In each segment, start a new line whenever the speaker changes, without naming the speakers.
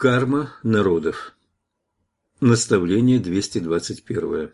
Карма народов. Наставление 221.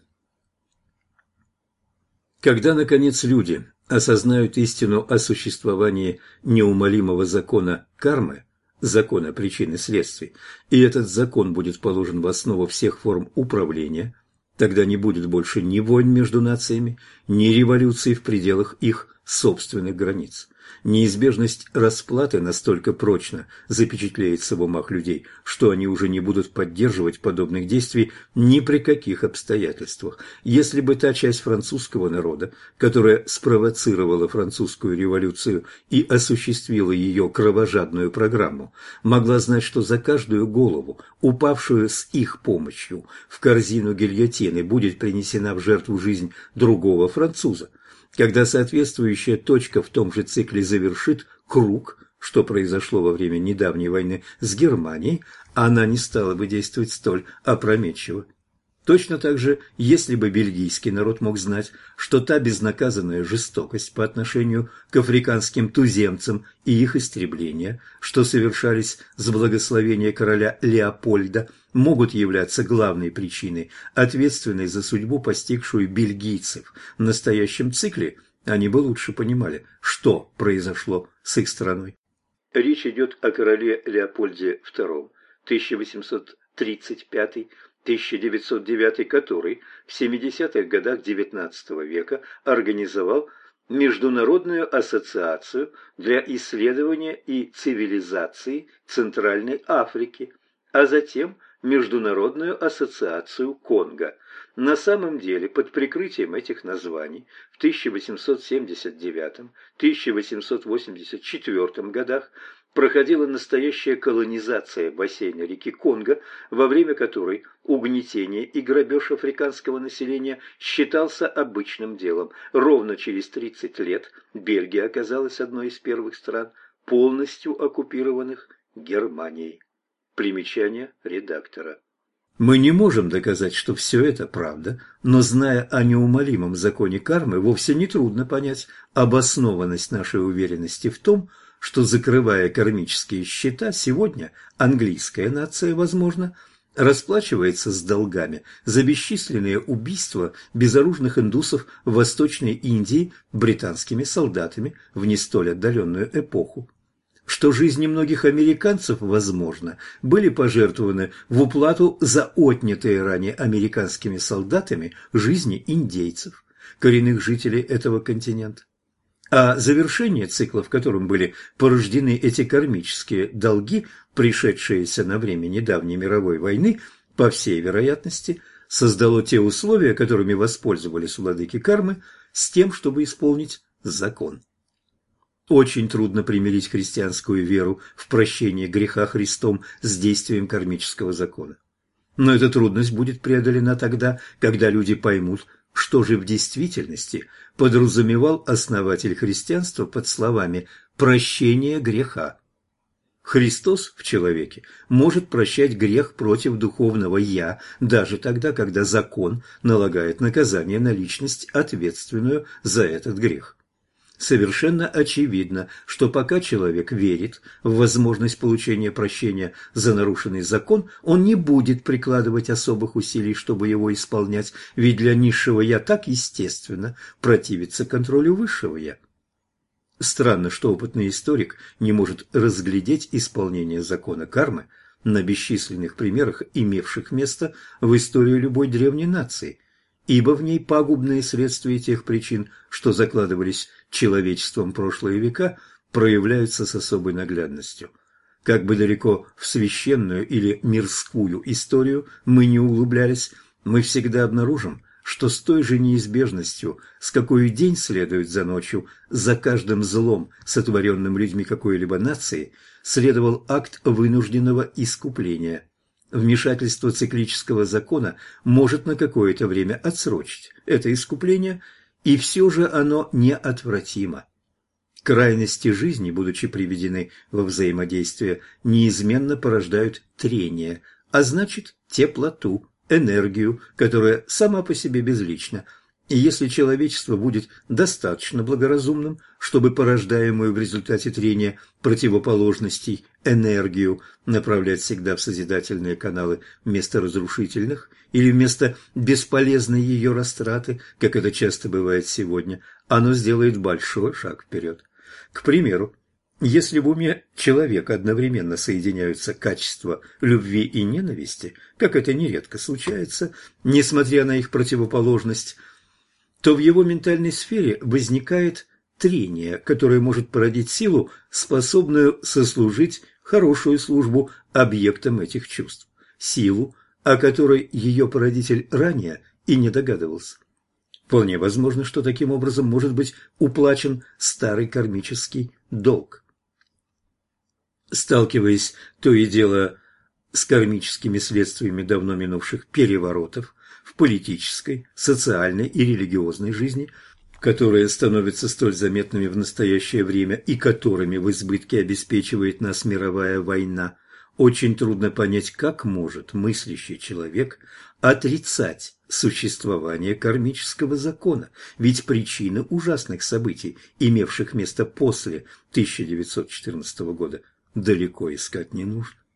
Когда, наконец, люди осознают истину о существовании неумолимого закона кармы, закона причин и следствий, и этот закон будет положен в основу всех форм управления, тогда не будет больше ни войн между нациями, ни революций в пределах их собственных границ. Неизбежность расплаты настолько прочно запечатлеется в умах людей, что они уже не будут поддерживать подобных действий ни при каких обстоятельствах. Если бы та часть французского народа, которая спровоцировала французскую революцию и осуществила ее кровожадную программу, могла знать, что за каждую голову, упавшую с их помощью в корзину гильотины, будет принесена в жертву жизнь другого француза, когда соответствующая точка в том же цикле завершит круг, что произошло во время недавней войны с Германией, она не стала бы действовать столь опрометчиво. Точно так же, если бы бельгийский народ мог знать, что та безнаказанная жестокость по отношению к африканским туземцам и их истребления, что совершались с благословения короля Леопольда, могут являться главной причиной, ответственной за судьбу, постигшую бельгийцев в настоящем цикле, они бы лучше понимали, что произошло с их страной. Речь идет о короле Леопольде II, 1835-1909, который в 70-х годах XIX века организовал Международную ассоциацию для исследования и цивилизации Центральной Африки, а затем Международную ассоциацию Конго. На самом деле, под прикрытием этих названий в 1879-1884 годах проходила настоящая колонизация бассейна реки Конго, во время которой угнетение и грабеж африканского населения считался обычным делом. Ровно через 30 лет Бельгия оказалась одной из первых стран, полностью оккупированных Германией. Примечание редактора. Мы не можем доказать, что все это правда, но, зная о неумолимом законе кармы, вовсе не трудно понять обоснованность нашей уверенности в том, что, закрывая кармические счета, сегодня английская нация, возможно, расплачивается с долгами за бесчисленные убийства безоружных индусов в Восточной Индии британскими солдатами в не столь отдаленную эпоху, что жизни многих американцев, возможно, были пожертвованы в уплату за отнятые ранее американскими солдатами жизни индейцев, коренных жителей этого континента. А завершение цикла, в котором были порождены эти кармические долги, пришедшиеся на время недавней мировой войны, по всей вероятности, создало те условия, которыми воспользовались владыки кармы, с тем, чтобы исполнить закон. Очень трудно примирить христианскую веру в прощение греха Христом с действием кармического закона. Но эта трудность будет преодолена тогда, когда люди поймут, что же в действительности подразумевал основатель христианства под словами «прощение греха». Христос в человеке может прощать грех против духовного «я» даже тогда, когда закон налагает наказание на личность, ответственную за этот грех. Совершенно очевидно, что пока человек верит в возможность получения прощения за нарушенный закон, он не будет прикладывать особых усилий, чтобы его исполнять, ведь для низшего «я» так естественно противиться контролю высшего «я». Странно, что опытный историк не может разглядеть исполнение закона кармы на бесчисленных примерах, имевших место в истории любой древней нации, ибо в ней пагубные следствия тех причин, что закладывались человечеством прошлые века, проявляются с особой наглядностью. Как бы далеко в священную или мирскую историю мы не углублялись, мы всегда обнаружим, что с той же неизбежностью, с какой день следует за ночью, за каждым злом, сотворенным людьми какой-либо нации, следовал акт вынужденного искупления. Вмешательство циклического закона может на какое-то время отсрочить это искупление, и все же оно неотвратимо. Крайности жизни, будучи приведены во взаимодействие, неизменно порождают трение, а значит теплоту, энергию, которая сама по себе безлична. И если человечество будет достаточно благоразумным, чтобы порождаемую в результате трения противоположностей энергию направлять всегда в созидательные каналы вместо разрушительных или вместо бесполезной ее растраты, как это часто бывает сегодня, оно сделает большой шаг вперед. К примеру, если в уме человека одновременно соединяются качества любви и ненависти, как это нередко случается, несмотря на их противоположность, то в его ментальной сфере возникает трение, которое может породить силу, способную сослужить хорошую службу объектам этих чувств, силу, о которой ее породитель ранее и не догадывался. Вполне возможно, что таким образом может быть уплачен старый кармический долг. Сталкиваясь то и дело с кармическими следствиями давно минувших переворотов в политической, социальной и религиозной жизни, которые становятся столь заметными в настоящее время и которыми в избытке обеспечивает нас мировая война, очень трудно понять, как может мыслящий человек отрицать существование кармического закона, ведь причины ужасных событий, имевших место после 1914 года, далеко искать не нужно.